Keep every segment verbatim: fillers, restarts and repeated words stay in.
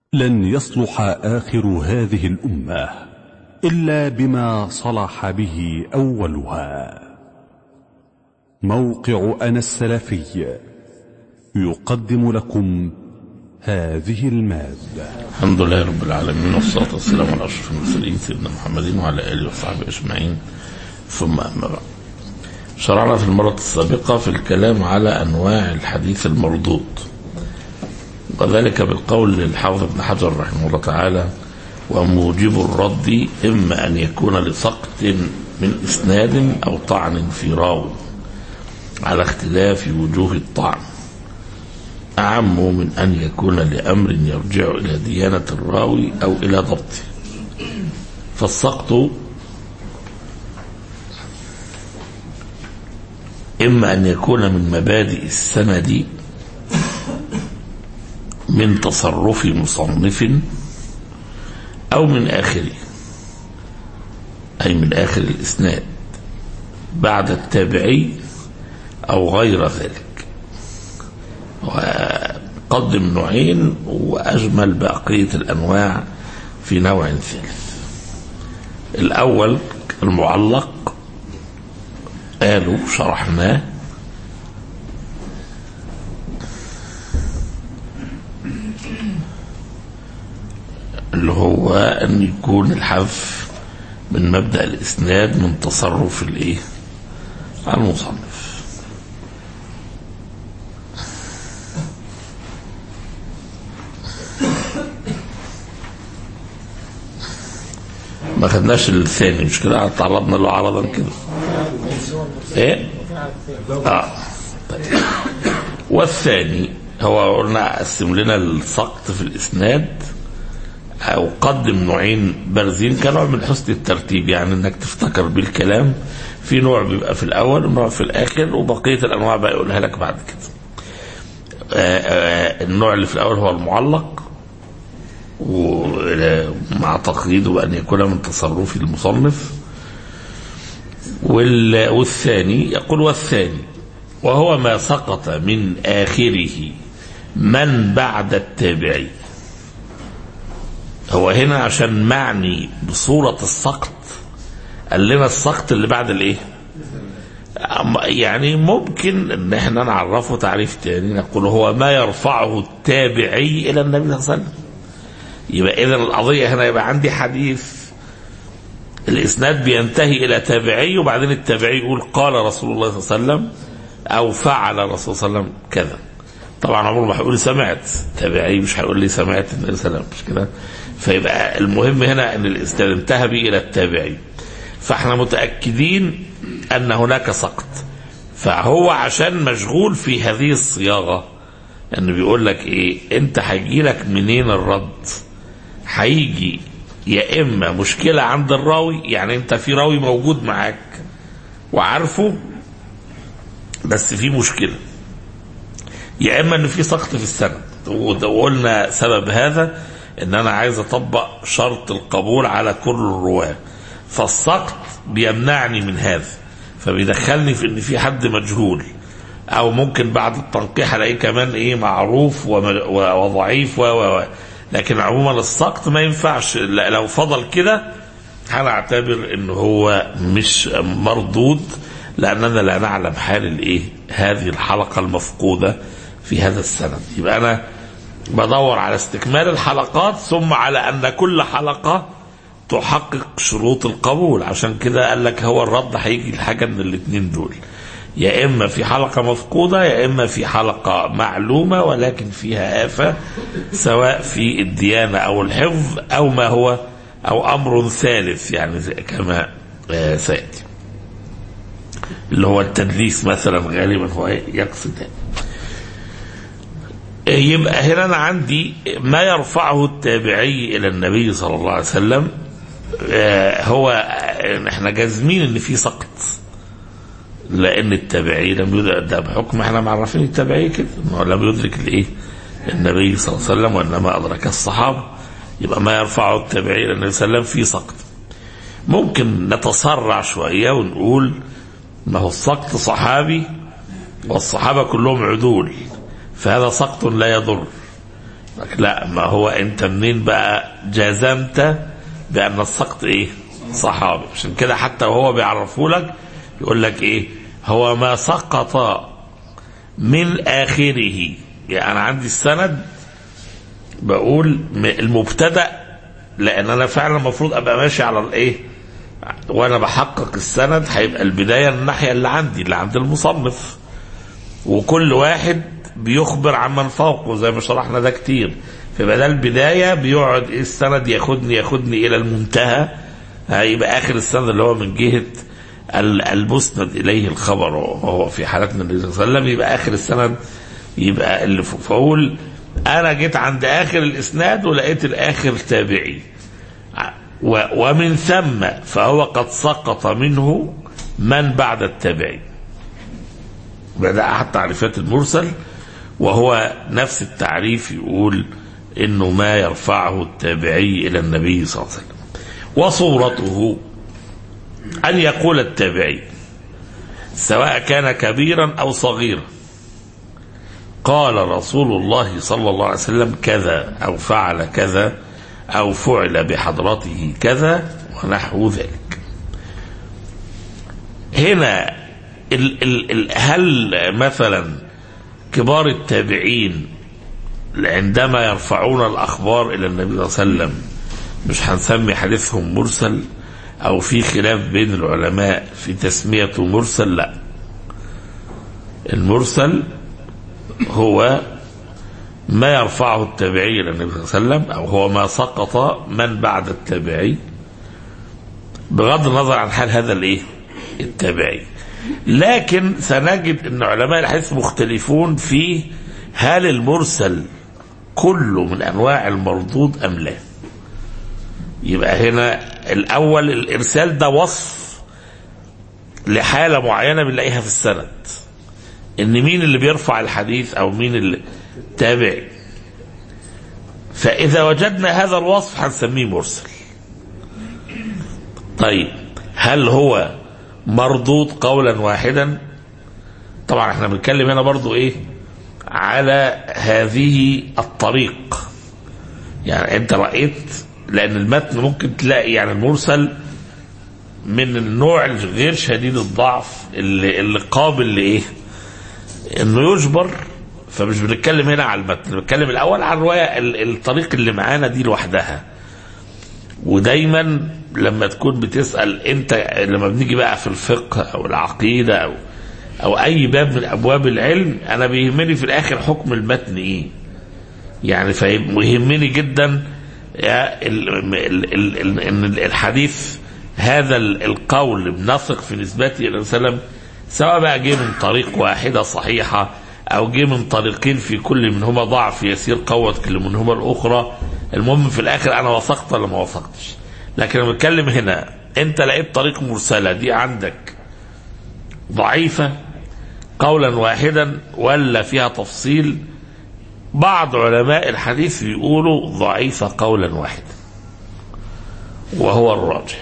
لن يصلح آخر هذه الأمة إلا بما صلح به أولها. موقع أنا السلفي يقدم لكم هذه المادة. الحمد لله رب العالمين، والصلاة والسلام على أشرف المرسلين سيدنا محمد وعلى آله وصحبه أجمعين، ثم أما بعد. شرعنا في المرة السابقة في الكلام على أنواع الحديث المردود، وذلك بالقول للحافظ ابن حجر رحمه الله تعالى: وموجب الرد إما أن يكون لسقط من إسناد أو طعن في راوي على اختلاف وجوه الطعن، أعم من أن يكون لأمر يرجع إلى ديانة الراوي أو إلى ضبطه. فالسقط إما أن يكون من مبادئ السند من تصرف مصنف أو من آخره، أي من آخر الإسناد بعد التابعي أو غير ذلك. وقدم نوعين وأجمل بقية الأنواع في نوع ثالث. الأول المعلق، قالوا شرحناه، اللي هو أن يكون الحذف من مبدأ الإسناد من تصرف الإيه المصنف. ما خدناش الثاني، مش كده؟ تعرضنا له عرضا كده. ايه اه طيب. والثاني هو قلنا قسم لنا السقط في الاسناد او قدم نوعين بارزين كنوع من حسن الترتيب، يعني انك تفتكر بالكلام. في نوع بيبقى في الاول ونوع في الاخر، وبقيه الانواع بقى يقولها لك بعد كده. آآ آآ النوع اللي في الاول هو المعلق، ومع تقييده بأن يكون من تصرف المصنف. والثاني يقول والثاني وهو ما سقط من آخره من بعد التابعي. هو هنا عشان معني بصورة السقط قال لنا السقط اللي بعد الايه، يعني ممكن ان احنا نعرفه تعريف تاني، نقول هو ما يرفعه التابعي الى النبي صلى الله عليه وسلم. يبقى إذن القضية هنا يبقى عندي حديث الإسناد بينتهي إلى تابعي، وبعدين التابعي يقول قال رسول الله صلى الله عليه وسلم أو فعل الرسول صلى الله عليه وسلم كذا. طبعا عمره ما هيقول سمعت، تابعي مش هيقول لي سمعت النبي صلى الله عليه وسلم، مش كده؟ فيبقى المهم هنا أن الإسناد انتهى به إلى التابعي، فاحنا متأكدين أن هناك سقط. فهو عشان مشغول في هذه الصياغة أنه بيقول لك إيه، أنت هيجي لك منين الرد؟ هيجي يا اما مشكله عند الراوي، يعني انت في راوي موجود معاك وعارفه بس في مشكله، يا اما ان في سقط في السند. وقلنا سبب هذا ان انا عايز اطبق شرط القبول على كل الرواه، فالسقط بيمنعني من هذا، فبيدخلني في ان في حد مجهول، او ممكن بعد التنقيح الاقيه كمان ايه معروف وضعيف و و لكن عموما السقط ما ينفعش. لو فضل كده هنعتبر انه هو مش مردود، لاننا لا نعلم حال الايه هذه الحلقه المفقوده في هذا السند. يبقى انا بدور على استكمال الحلقات، ثم على ان كل حلقه تحقق شروط القبول. عشان كده قال لك هو الرد هيجي لحاجه من الاثنين دول، يا إما في حلقة مفقودة، يا إما في حلقة معلومة ولكن فيها آفة، سواء في الديانة أو الحفظ أو ما هو أو أمر ثالث، يعني كما سيأتي اللي هو التدليس مثلا، غالبا هو يقصد. يبقى هنا أنا عندي ما يرفعه التابعي إلى النبي صلى الله عليه وسلم، هو احنا جازمين ان في سقط، لان التابعي لم يدرك، ده بحكم احنا معرفين التابعي كده انه لم يدرك الايه النبي صلى الله عليه وسلم، وانما ادرك الصحابه. يبقى ما يرفعه التابعي الى النبي صلى الله عليه وسلم في سقط. ممكن نتسرع شويه ونقول ما هو السقط صحابي والصحابه كلهم عدول، فهذا سقط لا يضر. لا، ما هو انت منين بقى جازمت بان السقط ايه صحابي؟ عشان كده حتى وهو بيعرفوا لك يقول لك ايه هو ما سقط من اخره. يعني انا عندي السند بقول المبتدأ، لان انا فعلا المفروض ابقى ماشي على الايه وانا بحقق السند، هيبقى البدايه الناحيه اللي عندي اللي عند المصنف، وكل واحد بيخبر عن من فوقه زي ما شرحنا ده كتير. فيبقى ده البدايه، بيقعد ايه السند ياخدني ياخدني الى المنتهى، هيبقى اخر السند اللي هو من جهه المسند اليه الخبر، وهو في حالتنا النبي صلى الله عليه وسلم يبقى اخر السند يبقى اللي فوق. فاقول انا جيت عند اخر الاسناد ولقيت الاخر تابعي، ومن ثم فهو قد سقط منه من بعد التابعي. بدأ أحد تعريفات المرسل وهو نفس التعريف، يقول إنه ما يرفعه التابعي إلى النبي صلى الله عليه وسلم. وصورته أن يقول التابعي سواء كان كبيرا أو صغيرا قال رسول الله صلى الله عليه وسلم كذا أو فعل كذا أو فعل بحضرته كذا ونحو ذلك. هنا ال ال ال هل مثلا كبار التابعين عندما يرفعون الأخبار إلى النبي صلى الله عليه وسلم مش هنسمي حديثهم مرسل، أو في خلاف بين العلماء في تسميته مرسل؟ لا، المرسل هو ما يرفعه التابعي إلى النبي صلى الله عليه وسلم، أو هو ما سقط من بعد التابعي بغض النظر عن حال هذا الايه التابعي. لكن سنجد ان علماء الحديث مختلفون في هل المرسل كله من انواع المردود ام لا. يبقى هنا الاول الارسال ده وصف لحالة معينة بنلاقيها في السند، ان مين اللي بيرفع الحديث او مين اللي تابعي. فاذا وجدنا هذا الوصف هنسميه مرسل. طيب هل هو مردود قولا واحدا؟ طبعا احنا بنتكلم هنا برضو ايه على هذه الطريق. يعني انت رأيت، لان المتن ممكن تلاقي يعني المرسل من النوع الغير شديد الضعف اللي, اللي قابل لايه انه يجبر. فمش بنتكلم هنا على المتن، بنتكلم الاول على الرواية الطريق اللي معانا دي لوحدها. ودايما لما تكون بتسأل انت، لما بنيجي بقى في الفقه او العقيدة او او اي باب من ابواب العلم، انا بيهمني في الاخر حكم المتن ايه. يعني فيهمني جدا ان الحديث هذا القول بنثق في نسبته الى وسلم، سواء بقى جه من طريق واحدة صحيحة او جه من طريقين في كل منهما ضعف يسير قوت كل منهما الاخرى. المهم في الاخر انا وثقت ولا ما وثقتش. لكن انا بتكلم هنا انت لقيت طريق مرسلة دي عندك ضعيفة قولا واحدا ولا فيها تفصيل. بعض علماء الحديث بيقولوا ضعيفة قولا واحدا، وهو الراجح.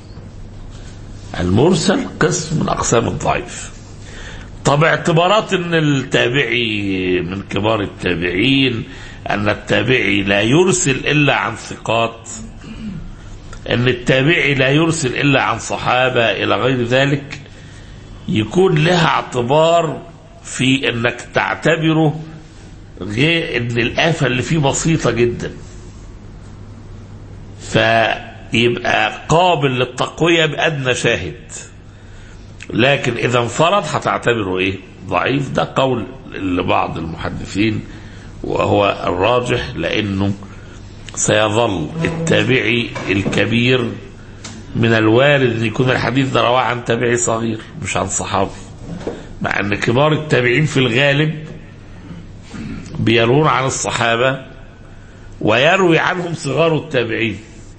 المرسل قسم من اقسام الضعيف. طب اعتبارات ان التابعي من كبار التابعين، ان التابعي لا يرسل الا عن ثقات، ان التابعي لا يرسل الا عن صحابة الى غير ذلك، يكون لها اعتبار في انك تعتبره غير ان الآفة اللي فيه بسيطة جدا، فيبقى قابل للتقوية بأدنى شاهد. لكن اذا انفرد هتعتبره ايه ضعيف. ده قول لبعض المحدثين وهو الراجح، لانه سيظل التابعي الكبير من الوارد ان يكون الحديث ده رواه عن تابعي صغير مش عن صحابي، مع ان كبار التابعين في الغالب بيروون عن الصحابة ويروي عنهم صغار التابعين.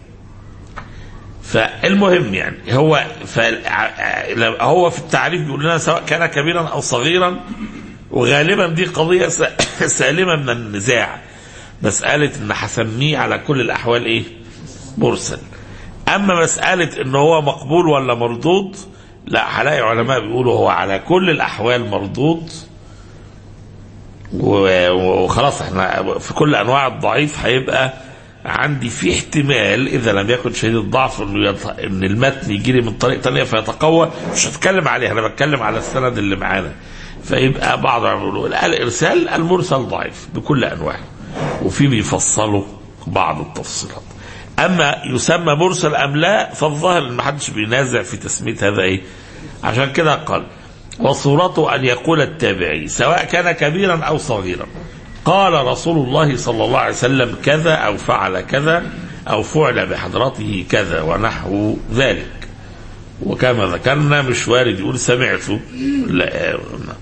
فالمهم يعني هو هو في التعريف بيقول لنا سواء كان كبيرا او صغيرا، وغالبا دي قضية سالمة من النزاع، مسألة ان هسميه على كل الاحوال ايه مرسل. اما مسألة ان هو مقبول ولا مردود، لا، هلاقي علماء بيقولوا هو على كل الاحوال مردود، وخلاص احنا في كل انواع الضعيف هيبقى عندي في احتمال اذا لم يكن شديد الضعف ان المتن يجي لي من طريق تانية فيتقوى. مش هتكلم عليه، انا بتكلم على السند اللي معانا. فيبقى بعض يقولوا الارسال المرسل ضعيف بكل انواعه، وفي بيفصلوا بعض التفصيلات. اما يسمى مرسل ام لا فالظاهر ان ما حدش بينازع في تسميه هذا ايه. عشان كده قال وصورته ان يقول التابعي سواء كان كبيرا او صغيرا قال رسول الله صلى الله عليه وسلم كذا او فعل كذا او فعل بحضرته كذا ونحو ذلك. وكما ذكرنا مش وارد يقول سمعته. لا.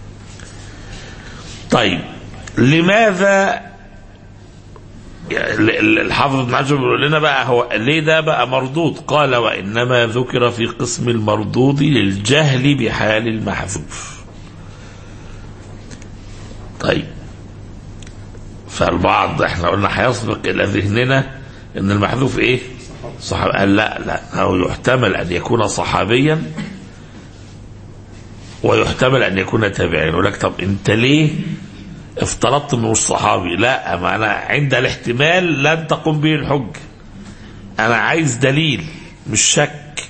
طيب لماذا الحافظ ابن حجر بيقول لنا بقى هو ليه ده بقى مردود؟ قال وانما ذكر في قسم المردود للجهل بحال المحذوف. طيب فالبعض احنا قلنا هيسبق الى ذهننا ان المحذوف ايه؟ صحابي. قال لا لا، هو يحتمل ان يكون صحابيا ويحتمل ان يكون تابعيا. يقول لك طب انت ليه افترضت انه مش صحابي؟ لا، ما انا عند الاحتمال لن تقوم به الحج، انا عايز دليل مش شك.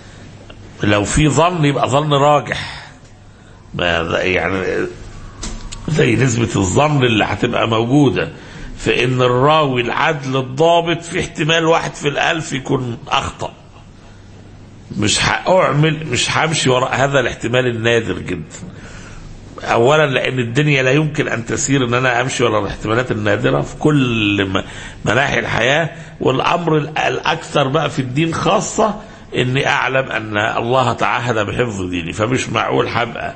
لو في ظن يبقى ظن راجح، ما يعني زي نسبة الظن اللي هتبقى موجودة في ان الراوي العدل الضابط في احتمال واحد في الالف يكون اخطأ. مش هأعمل مش همشي وراء هذا الاحتمال النادر جدا. اولا لان الدنيا لا يمكن ان تسير ان انا امشي وراء الاحتمالات النادرة في كل مناحي الحياة. والامر الاكثر بقى في الدين خاصة اني اعلم ان الله تعهد بحفظ ديني، فمش معقول هبقى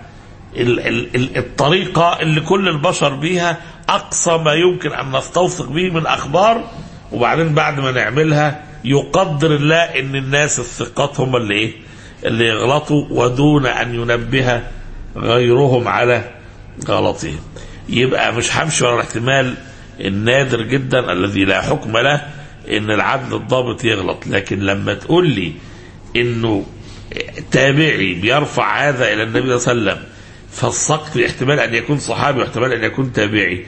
الطريقة اللي كل البشر بيها أقصى ما يمكن أن نستوثق به من أخبار، وبعدين بعد ما نعملها يقدر الله أن الناس الثقات هم اللي إيه اللي يغلطوا ودون أن ينبه غيرهم على غلطهم. يبقى مش همشي ورا الاحتمال النادر جدا الذي لا حكم له أن العدل الضابط يغلط. لكن لما تقول لي أنه تابعي بيرفع هذا إلى النبي صلى الله عليه وسلم فالسقط احتمال ان يكون صحابي واحتمال ان يكون تابعي،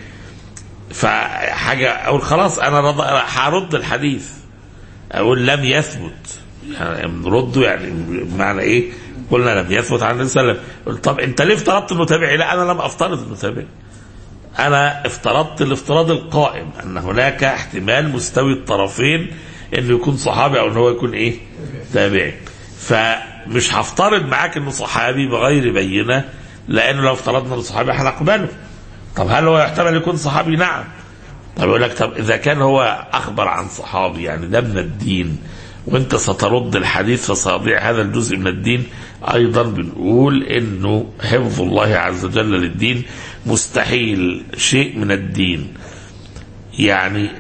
فحاجه اقول خلاص انا هرد الحديث، اقول لم يثبت يعني نرده. يعني معنى ايه؟ قلنا لم يثبت عن النبي صلى الله عليه وسلم. طب انت ليه افترضت انه تابعي؟ لا انا لم افترض انه تابعي، انا افترضت الافتراض القائم ان هناك احتمال مستوي الطرفين انه يكون صحابي او انه هو يكون ايه تابعي. فمش هفترض معاك انه صحابي بغير بينه، لانه لو افترضنا الصحابي هنقبله. طب هل هو يحتمل يكون صحابي؟ نعم. طب يقول لك طب اذا كان هو اخبر عن صحابي يعني ده من الدين وانت سترد الحديث فسيضيع هذا الجزء من الدين. ايضا بنقول انه حفظ الله عز وجل للدين مستحيل شيء من الدين يعني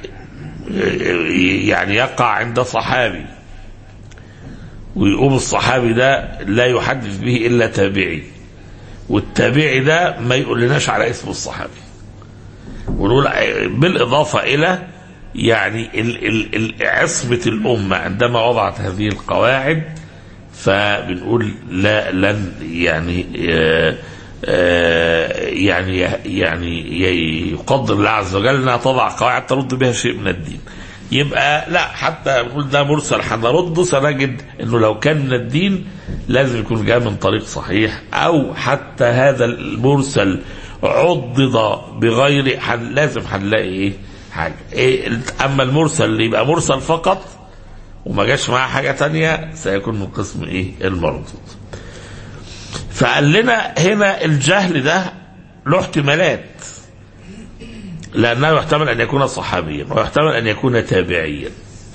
يعني يقع عند صحابي ويقوم الصحابي ده لا يحدث به الا تابعي، والتابعي ده ما يقول لناش على اسم الصحابي. ونقول بالاضافه الى يعني ال ال ال عصمه الامه عندما وضعت هذه القواعد، فبنقول لا لن يعني آآ آآ يعني يعني يقدر الله عز وجل انها تضع قواعد ترد بها شيء من الدين. يبقى لا، حتى نقول ده مرسل هنرده سنجد انه لو كان من الدين لازم يكون جاء من طريق صحيح، او حتى هذا المرسل عضد بغير حل لازم هنلاقي ايه حاجه إيه. اما المرسل اللي يبقى مرسل فقط وما جاش معاه حاجه تانية سيكون من قسم ايه المردود. فقال لنا هنا الجهل ده له احتمالات، لأنه يحتمل أن يكون صحابيا ويحتمل أن يكون تابعيا.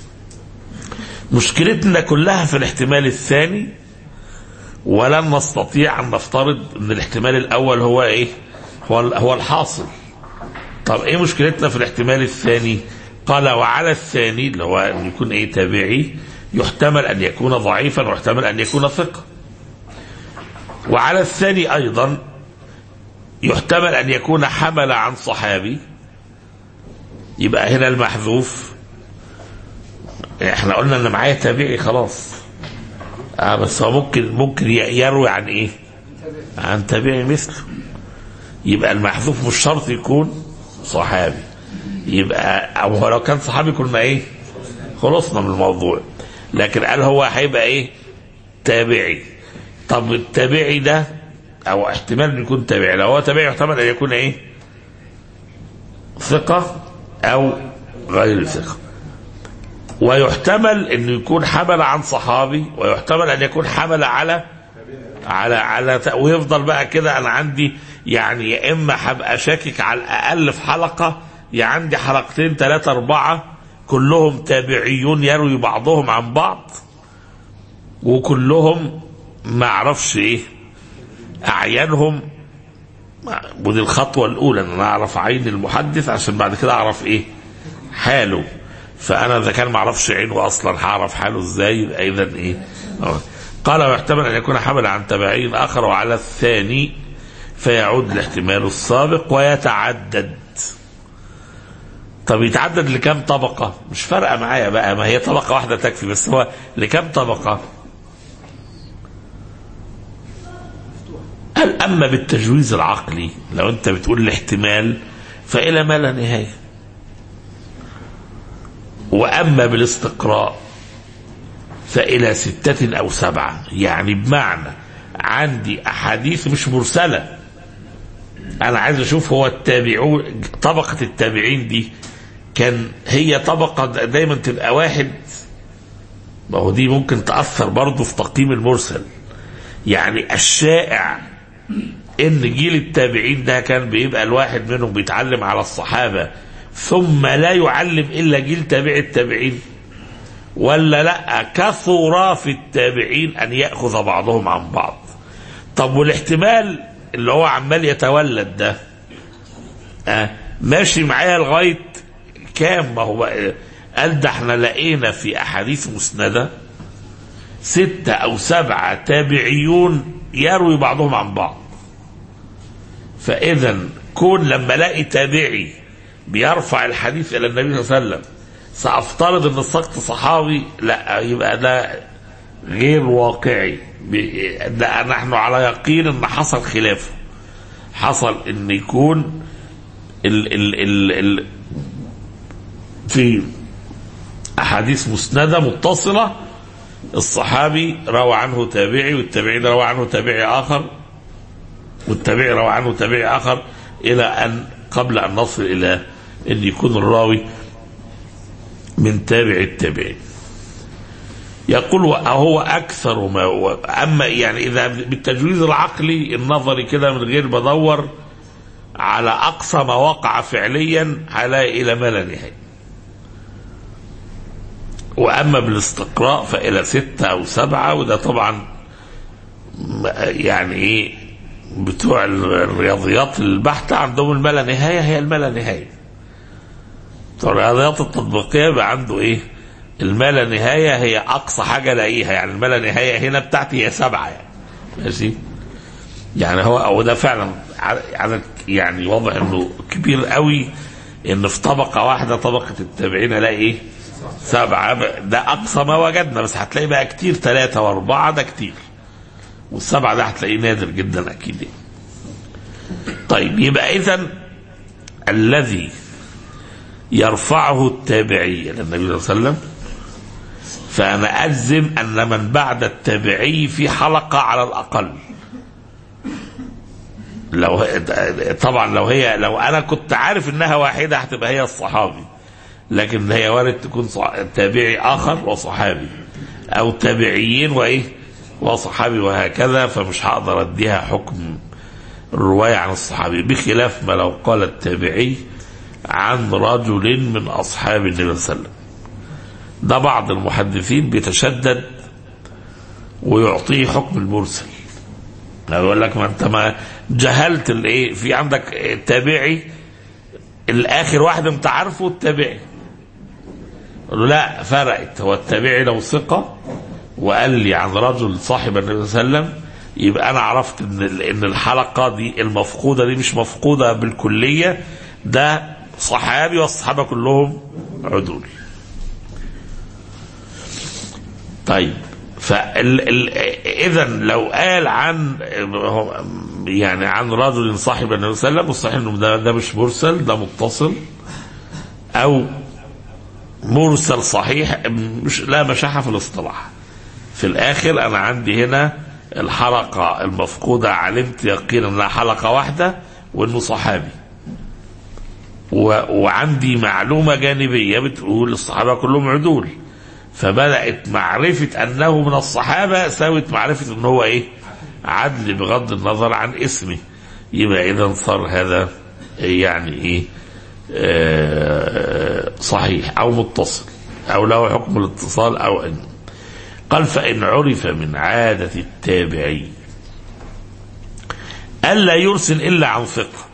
مشكلتنا كلها في الاحتمال الثاني، ولن نستطيع أن نفترض أن الاحتمال الأول هو إيه هو, هو الحاصل. طب إيه مشكلتنا في الاحتمال الثاني؟ قال وعلى الثاني اللي هو أن يكون إيه تابعي يحتمل أن يكون ضعيفا ويحتمل أن يكون ثقة. وعلى الثاني أيضا يحتمل أن يكون حمل عن صحابي. يبقى هنا المحذوف احنا قلنا ان معايا تابعي خلاص، اه بس هو ممكن ممكن يروي عن ايه عن تابعي مثله. يبقى المحذوف مش شرط يكون صحابي، يبقى او لو كان صحابي كنا ايه خلصنا من الموضوع. لكن قال هو هيبقى ايه تابعي. طب التابعي ده او احتمال ان يكون تابعي، لو هو تابعي يحتمل ان يكون ايه ثقة او غير ثقة، ويحتمل انه يكون حمل عن صحابي، ويحتمل ان يكون حمل على على على ويفضل بقى كده. انا عندي يعني يا اما هبقى شاكك على الاقل في حلقة، يا عندي حلقتين ثلاثة اربعة كلهم تابعيون يروي بعضهم عن بعض، وكلهم ما اعرفش ايه اعيانهم. ودي الخطوة الاولى ان انا اعرف عين المحدث عشان بعد كده اعرف ايه حاله. فانا اذا كان ما اعرفش عينه اصلا هعرف حاله ازاي؟ يبقى اذا ايه أوه. قال ويحتمل ان يكون حمل عن تابعي اخر وعلى الثاني فيعود الاحتمال السابق ويتعدد. طب يتعدد لكم طبقة؟ مش فارقة معايا بقى، ما هي طبقة واحدة تكفي، بس هو لكم طبقة؟ قال أما بالتجويز العقلي لو أنت بتقول الاحتمال فإلى ما لا نهاية، وأما بالاستقراء فإلى ستة أو سبعة. يعني بمعنى عندي أحاديث مش مرسلة، أنا عايز أشوف هو التابعون طبقة التابعين دي كان هي طبقة دايما تبقى واحد، ما هو دي ممكن تأثر برضه في تقييم المرسل. يعني الشائع ان جيل التابعين ده كان بيبقى الواحد منهم بيتعلم على الصحابة ثم لا يعلم الا جيل تابع التابعين، ولا لا كثر في التابعين ان يأخذ بعضهم عن بعض. طب والاحتمال اللي هو عمال يتولد ده آه ماشي معايا لغاية كام؟ ما هو قال ده احنا لقينا في احاديث مسندة ستة او سبعة تابعيون يروي بعضهم عن بعض. فاذا كون لما الاقي تابعي بيرفع الحديث الى النبي صلى الله عليه وسلم سافترض ان السقط صحابي؟ لا، يبقى ده غير واقعي. ده نحن على يقين ان حصل خلافه، حصل ان يكون ال ال ال ال في احاديث مسندة متصلة الصحابي روى عنه تابعي، والتابعي روى عنه تابعي اخر، والتابعي روى عنه تابعي اخر، الى ان قبل ان نصل الى ان يكون الراوي من تابع التابعين. يقول وهو اكثر ما هو. اما يعني اذا بالتجويز العقلي النظري كده من غير بدور على اقصى ما وقع فعليا هلاقي الى ما لا نهايه. واما بالاستقراء فالى ستة او سبعة، وده طبعا يعني ايه بتوع الرياضيات البحتة عندهم الما لا نهايه هي الما لا نهايه. بتوع الرياضيات التطبيقيه بقى عنده ايه الما لا نهايه هي اقصى حاجه الاقيها. يعني الما لا نهايه هنا بتاعتي هي سبعة يعني ماشي. يعني هو او ده فعلا عدد يعني واضح انه كبير قوي، ان في طبقه واحده طبقه التابعين الاقي ايه سبعة. ده أقصى ما وجدنا، بس هتلاقي بقى كتير ثلاثة وأربعة ده كتير، والسبعة ده هتلاقيه نادر جدا أكيد. طيب يبقى إذن الذي يرفعه التابعي إلى النبي صلى الله عليه وسلم فأنا أجزم أن من بعد التابعي في حلقة على الأقل. لو طبعا لو هي لو أنا كنت عارف إنها واحدة هتبقى هي الصحابي، لكن هي وارد تكون تابعي آخر وصحابي، أو تابعيين وإيه وصحابي وهكذا، فمش هقدر أديها حكم الرواية عن الصحابي، بخلاف ما لو قال التابعي عن رجل من أصحاب النبي صلى الله عليه وسلم. ده بعض المحدثين بيتشدد ويعطيه حكم المرسل. يقول لك ما أنت ما جهلت الإيه، في عندك التابعي الآخر واحد أنت عارفه التابعي، قالوا لا فرقت، هو التابعي لو ثقة وقال لي عن رجل صاحب النبي صلى الله عليه وسلم يبقى أنا عرفت إن إن الحلقة دي المفقودة دي مش مفقودة بالكلية، ده صحابي والصحابة كلهم عدول. طيب فإذا لو قال عن يعني عن رجل صاحب النبي صلى الله عليه وسلم، والصحيح انه ده, ده مش مرسل، ده متصل او مرسل صحيح، مش لا مشاحة في الاصطلاح. في الاخر انا عندي هنا الحلقة المفقودة علمت يقينا انها حلقة واحدة وانه صحابي، وعندي معلومة جانبية بتقول الصحابة كلهم عدول، فبدأت معرفة انه من الصحابة ساوت معرفة انه هو ايه عدل بغض النظر عن اسمه. يبقى اذا صار هذا يعني ايه آه صحيح او متصل او له حكم الاتصال او ان قال فإن عرف من عادة التابعي ألا يرسل إلا عن ثقة.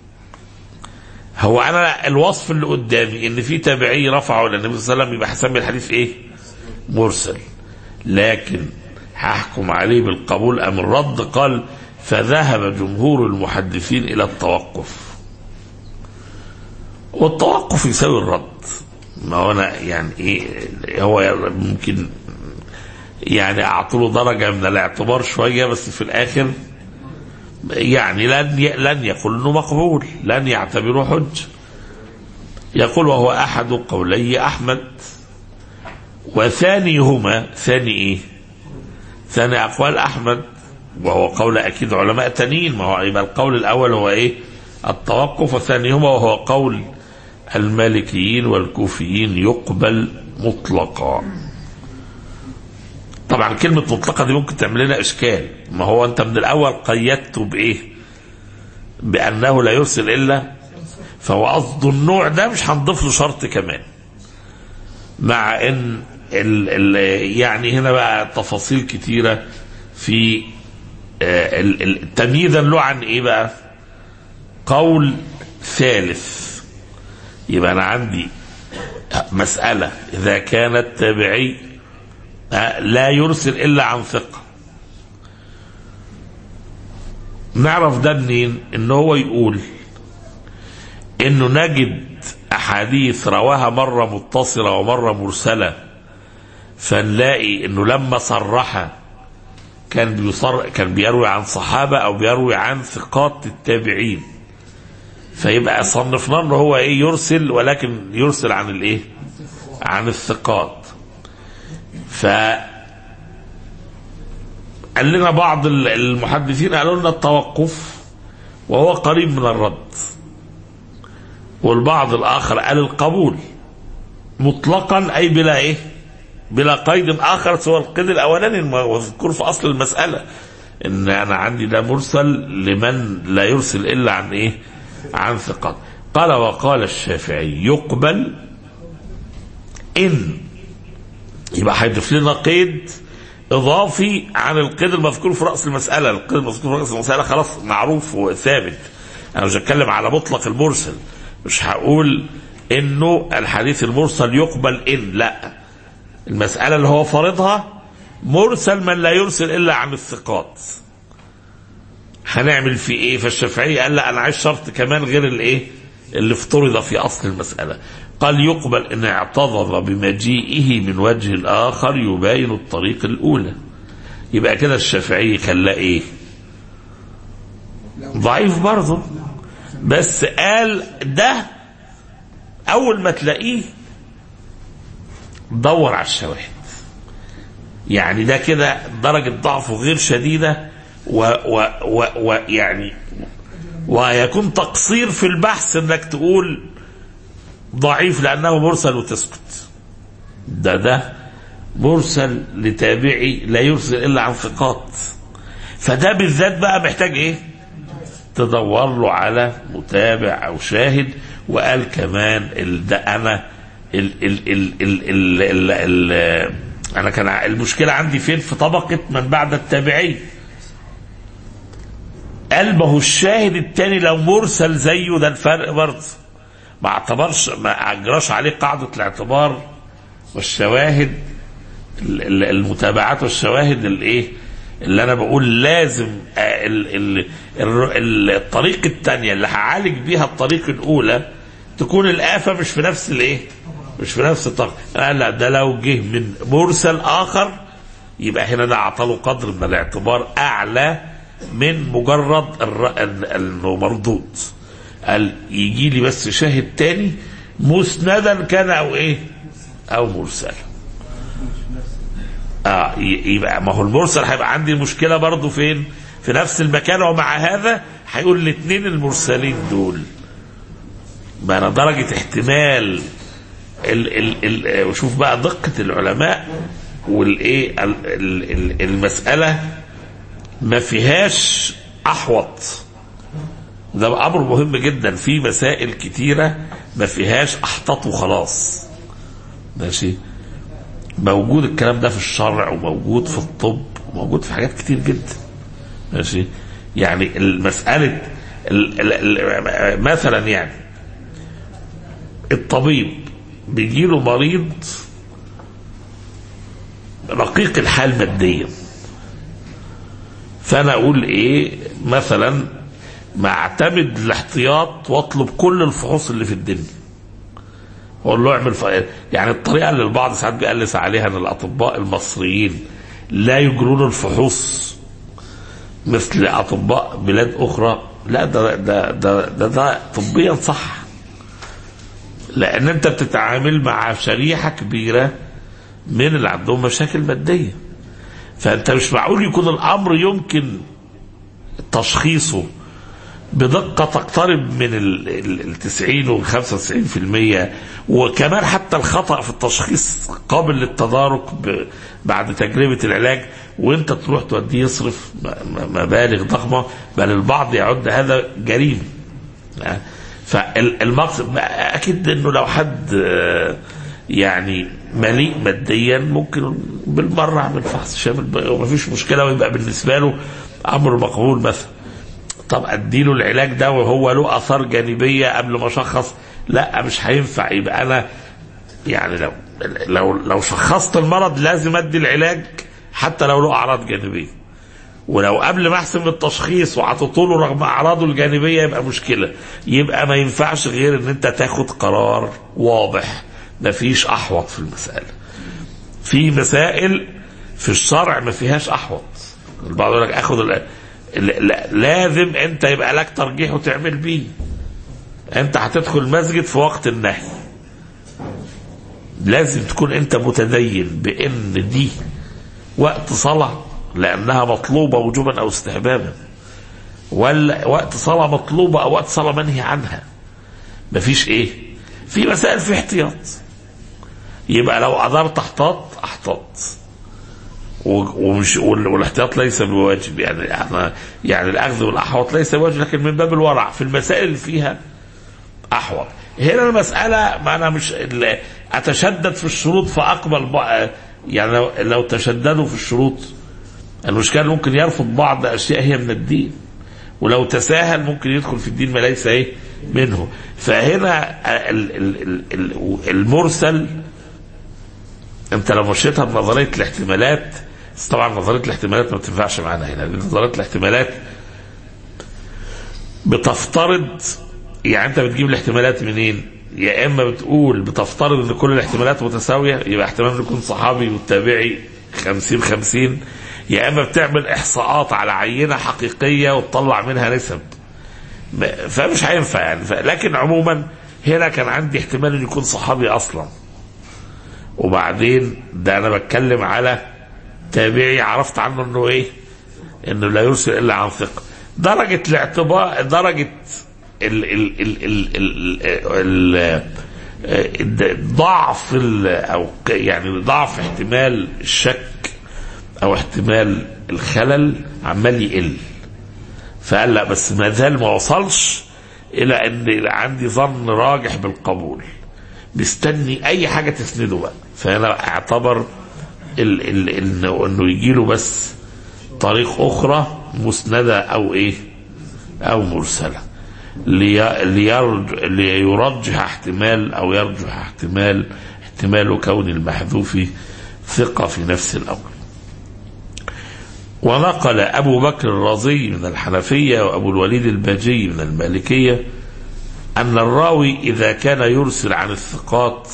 هو أنا الوصف اللي قدامي إن في تابعي رفعه إلى النبي صلى الله عليه وسلم، يبقى هسمي الحديث إيه مرسل، لكن هحكم عليه بالقبول أم الرد؟ قال فذهب جمهور المحدثين إلى التوقف، والتوقف يساوي الرد. ما هو أنا يعني إيه، هو ممكن يعني أعطله درجة من الاعتبار شوية، بس في الآخر يعني لن لن يقول إنه مقبول، لن يعتبره حج. يقول وهو أحد قولي أحمد، وثانيهما ثاني إيه؟ ثاني أقوال أحمد، وهو قول أكيد علماء تانيين. ما هو يبقى القول الأول هو إيه التوقف، وثانيهما وهو قول المالكيين والكوفيين يقبل مطلقا. طبعا كلمة مطلقة دي ممكن تعمل لنا إشكال، ما هو أنت من الأول قيدته بإيه؟ بأنه لا يرسل إلا، فهو قصد النوع ده مش هنضيف له شرط كمان، مع إن ال ال يعني هنا بقى تفاصيل كتيرة في تمييزا له عن إيه بقى؟ قول ثالث. يبقى أنا عندي مسألة إذا كان التابعي لا يرسل إلا عن ثقة، نعرف ده منين؟ إنه هو يقول إنه نجد أحاديث رواها مرة متصلة ومرة مرسلة، فنلاقي إنه لما صرح كان بيصر كان بيروي عن صحابة أو بيروي عن ثقات التابعين، فيبقى صنفنا إنه هو إيه يرسل، ولكن يرسل عن الإيه؟ عن الثقات. فقال لنا بعض المحدثين قالوا لنا التوقف وهو قريب من الرد، والبعض الآخر قال القبول مطلقا أي بلا إيه بلا قيد آخر سوى القيد الأولاني المذكور في أصل المسألة، إن أنا عندي ده مرسل لمن لا يرسل إلا عن إيه عن ثقات. قال وقال الشافعي يقبل إن، يبقى هيضيف لنا قيد اضافي عن القيد المذكور في راس المساله. القيد المذكور في راس المساله خلاص معروف وثابت، انا مش هتكلم على مطلق المرسل، مش هقول انه الحديث المرسل يقبل ان، لا، المساله اللي هو فرضها مرسل من لا يرسل الا عن الثقات، هنعمل فيه ايه؟ فالشافعي قال لا، انا عايز شرط كمان غير الايه اللي افترض في اصل المساله. قال يقبل ان اعتذر بمجيئه من وجه الاخر يباين الطريق الاولى. يبقى كده الشافعي خلاه ايه ضعيف برضه، بس قال ده اول ما تلاقيه دور على الشواهد، يعني ده كده درجة ضعفه غير شديدة، ويعني ويكون تقصير في البحث انك تقول ضعيف لأنه مرسل وتسكت. ده ده مرسل لتابعي لا يرسل إلا عن ثقات، فده بالذات بقى محتاج إيه تدور له على متابع أو شاهد. وقال كمان ال ده أنا ال ال ال ال ال ال ال أنا كان المشكلة عندي فين؟ في طبقة من بعد التابعي. قلبه الشاهد التاني لو مرسل زيه ده الفرق برضه، ما اعتبرش ما اجراش عليه قاعدة الاعتبار والشواهد المتابعات والشواهد الايه اللي انا بقول لازم ال ال الطريق الثانية اللي هعالج بيها الطريق الاولى تكون الآفة مش في نفس الايه مش في نفس الطريق. لا، ده لو جه من مرسل اخر يبقى هنا ده اعطاله قدر من الاعتبار اعلى من مجرد انه مردود. قال يجي لي بس شاهد تاني مسندا كان او ايه او مرسل. اه يبقى ما هو المرسل هيبقى عندي مشكله برضو فين؟ في نفس المكان. ومع هذا هيقول الاثنين المرسلين دول بقى درجه احتمال ال ال ال وشوف بقى دقه العلماء والايه المساله ما فيهاش احوط. ده امر مهم جدا. في مسائل كتيره ما فيهاش احتط وخلاص، ماشي. موجود الكلام ده في الشرع وموجود في الطب وموجود في حاجات كتير جدا، ماشي. يعني المساله مثلا يعني الطبيب بيجيله مريض رقيق الحال ماديا، فانا اقول ايه مثلا ما اعتمد الاحتياط واطلب كل الفحوص اللي في الدنيا، اقول له اعمل ف... يعني الطريقه اللي البعض ساعات بيقلس عليها ان الاطباء المصريين لا يجرون الفحوص مثل اطباء بلاد اخرى. لا ده ده ده ده, ده طبيا صح، لان انت بتتعامل مع شريحه كبيره من اللي عندهم مشاكل ماديه، فانت مش معقول يكون الامر يمكن تشخيصه بدقة تقترب من التسعين والخمسة وتسعين في المية، وكمان حتى الخطأ في التشخيص قابل للتدارك بعد تجربة العلاج، وانت تروح توديه يصرف مبالغ ضخمة، بل البعض يعد هذا جريمة. فالمقصد اكيد انه لو حد يعني مليء ماديا ممكن بالمرة اعمل فحص شامل ومفيش مشكلة ويبقى بالنسبة له امر مقبول مثلا. طب اديله العلاج ده وهو له اثار جانبيه قبل ما اشخص؟ لا مش هينفع. يبقى انا يعني لو لو لو شخصت المرض لازم ادي العلاج حتى لو له اعراض جانبيه، ولو قبل ما احسم التشخيص وعطيته رغم اعراضه الجانبيه يبقى مشكله. يبقى ما ينفعش غير ان انت تاخد قرار واضح، ما فيش احوط في المساله. في مسائل في الشرع ما فيهاش احوط. البعض يقول لك اخد ال لازم انت يبقى لك ترجيح وتعمل بيه. انت هتدخل مسجد في وقت النهي، لازم تكون انت متدين بان دي وقت صلاة لانها مطلوبة وجوبا او استحبابا، ولا وقت صلاة مطلوبة او وقت صلاة منهي عنها. مفيش ايه في مسائل في احتياط، يبقى لو قدرت احتاط احتاط، ومش والاحتياط ليس بواجب. يعني يعني, يعني الاخذ والاحوط ليس بواجب، لكن من باب الورع في المسائل اللي فيها احوط. هنا المساله ما انا مش اتشدد في الشروط فاقبل بقى. يعني لو, لو تشددوا في الشروط المشكله ممكن يرفض بعض اشياء هي من الدين، ولو تساهل ممكن يدخل في الدين ما ليس ايه منه. فهنا المرسل انت لو مشيتها بنظريه الاحتمالات، طبعا نظريه الاحتمالات ما بتنفعش معانا هنا. نظريه الاحتمالات بتفترض، يعني انت بتجيب الاحتمالات منين؟ يا اما بتقول بتفترض ان كل الاحتمالات متساويه، يبقى احتمال يكون صحابي والتابعي خمسين خمسين، يا اما بتعمل احصاءات على عينه حقيقيه وتطلع منها نسب، فمش هينفع يعني. لكن عموما هنا كان عندي احتمال ان يكون صحابي اصلا، وبعدين ده انا بتكلم على تابعي عرفت عنه انه ايه، انه لا يرسل الا عن ثقه. درجه الاعتبار درجه ال ال ال ال ال ال ضعف او يعني ضعف احتمال الشك او احتمال الخلل عمال يقل. فقال لا بس ما زال ما وصلش الى ان عندي ظن راجح بالقبول، بيستني اي حاجه تسنده بقى. فانا اعتبر ال ال ال انه يجي له بس طريق اخرى مسنده او ايه او مرسله لي ليرج ليرجح احتمال او يرجح احتمال احتمال كون المحذوف ثقه في نفس الامر. ونقل ابو بكر الرازي من الحنفيه وابو الوليد الباجي من المالكيه أن الراوي إذا كان يرسل عن الثقات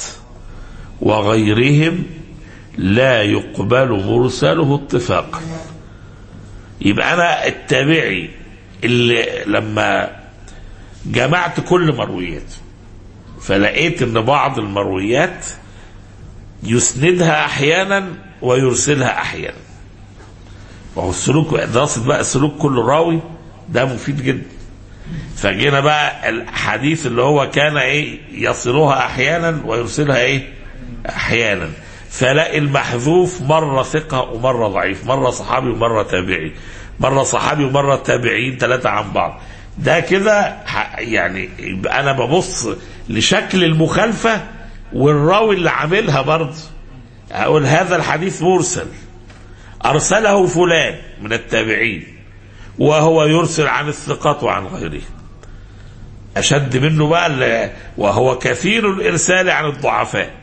وغيرهم لا يقبل مرسله اتفاقا. يبقى أنا التابعي اللي لما جمعت كل مرويات فلقيت ان بعض المرويات يسندها احيانا ويرسلها احيانا. وهو السلوك دراسة بقى السلوك كل راوي ده مفيد جدا. فجينا بقى الحديث اللي هو كان ايه يصلها احيانا ويرسلها ايه احيانا، فلاقي المحذوف مرة ثقة ومرة ضعيف، مرة صحابي ومرة تابعي، مرة صحابي ومرة تابعين ثلاثة عن بعض. ده كده يعني يبقى انا ببص لشكل المخالفة والراوي اللي عاملها برضه. اقول هذا الحديث مرسل ارسله فلان من التابعين وهو يرسل عن الثقات وعن غيره. اشد منه بقى وهو كثير الارسال عن الضعفاء.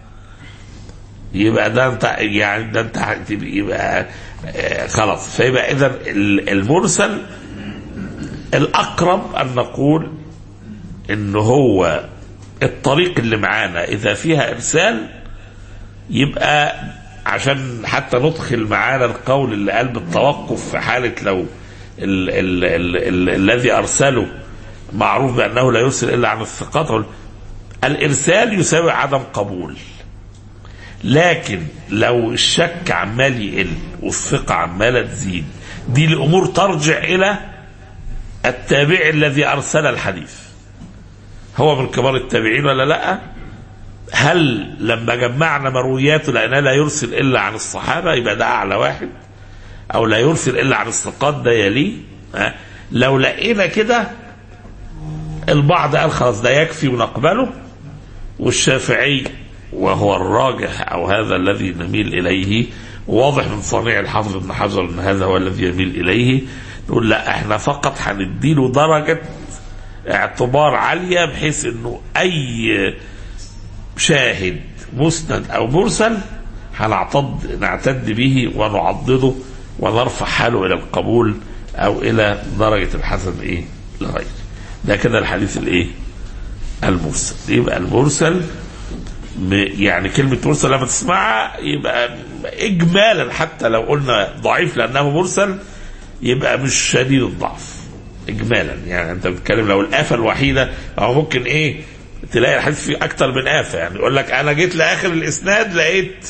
يبقى ده انت يعني ده انت يبقى خلاص. فيبقى اذا المرسل الأقرب أن نقول إنه هو الطريق اللي معانا إذا فيها إرسال، يبقى عشان حتى ندخل معانا القول اللي قال بالتوقف في حالة لو ال ال ال ال الذي أرسله معروف بأنه لا يرسل إلا عن الثقات. الإرسال يساوي عدم قبول، لكن لو الشك عمال يقل والثقة عمالة تزيد، دي الأمور ترجع إلى التابع الذي أرسل الحديث. هو من كبار التابعين ولا لا؟ هل لما جمعنا مروياته لأنه لا يرسل إلا عن الصحابة يبقى ده أعلى واحد، أو لا يرسل إلا عن الثقات ده يليه؟ أه؟ لو لقينا كده البعض قال خلاص ده يكفي ونقبله، والشافعي وهو الراجح أو هذا الذي نميل إليه، واضح من صنيع الحافظ ابن حجر أن هذا هو الذي يميل إليه، نقول لا احنا فقط هنديله درجة اعتبار عالية بحيث انه اي شاهد مسند او مرسل هنعتد نعتد به ونعضده ونرفع حاله الى القبول او الى درجة الحسن ايه لغيره. ده كده الحديث الايه المرسل. يبقى المرسل يعني كلمة مرسل لما تسمعها يبقى اجمالا حتى لو قلنا ضعيف لانه مرسل يبقى مش شديد الضعف اجمالا. يعني انت بتتكلم لو الآفة الوحيدة او ممكن ايه تلاقي الحديث فيه اكتر من آفة. يعني يقول لك انا جيت لاخر الاسناد لقيت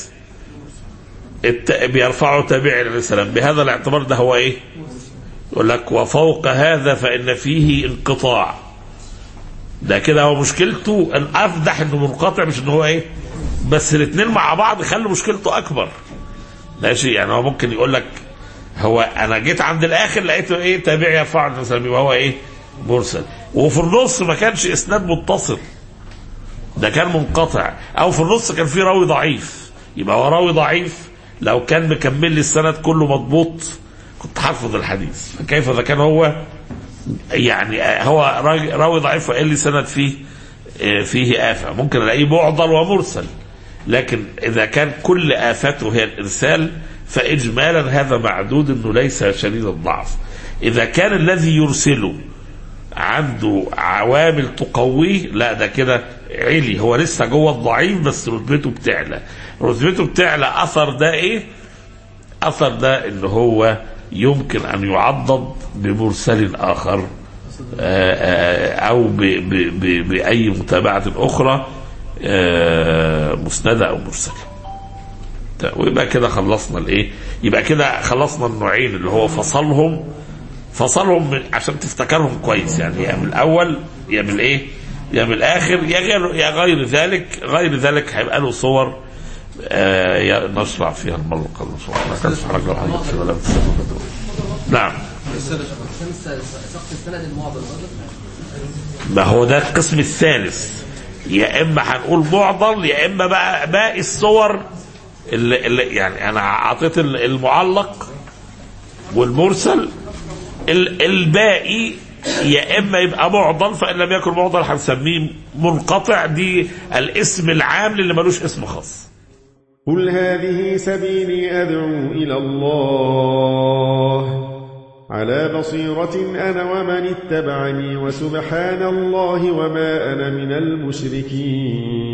بيرفعه تابعي عليه السلام، بهذا الاعتبار ده هو ايه؟ يقول لك وفوق هذا فإن فيه انقطاع. ده كده هو مشكلته الافضح انه منقطع، مش انه هو ايه بس الاثنين مع بعض خلوا مشكلته اكبر. ماشي. يعني هو ممكن يقول لك هو انا جيت عند الاخر لقيته ايه تابعي يرفع عن السلام وهو ايه مرسل، وفي النص ما كانش اسناد متصل، ده كان منقطع، او في النص كان في راوي ضعيف. يبقى هو راوي ضعيف لو كان مكمل لي السند كله مضبوط كنت حافظ الحديث، فكيف اذا كان هو يعني هو راوي ضعيف وقال لي سند فيه فيه آفة، ممكن الاقيه معضل ومرسل. لكن اذا كان كل آفته هي الارسال فاجمالا هذا معدود انه ليس شديد الضعف. اذا كان الذي يرسله عنده عوامل تقويه لا ده كده علي، هو لسه جوه الضعيف بس رتبته بتعلى. رتبته بتعلى اثر ده ايه؟ اثر ده ان هو يمكن ان يعضد بمرسل اخر او ب ب ب باي متابعه اخرى مسنده او مرسله. ويبقى كده خلصنا الايه؟ يبقى كده خلصنا النوعين اللي هو فصلهم فصلهم من عشان تفتكرهم كويس، يعني يا من الاول يا من الايه يا من الاخر يا غير يا غير ذلك. غير ذلك هيبقى له صور آه نشرع فيها المره القادمه. سبحانك اللهم وبحمدك. نعم. ما هو ده القسم الثالث، يا اما هنقول معضل يا اما بقى باقي الصور اللي, اللي يعني انا اعطيت المعلق والمرسل، الباقي يا اما يبقى معضل، فان لم يكن معضل هنسميه منقطع، دي الاسم العام اللي ملوش اسم خاص. قل هذه سبيلي أدعو إلى الله على بصيرة أنا ومن اتبعني وسبحان الله وما أنا من المشركين.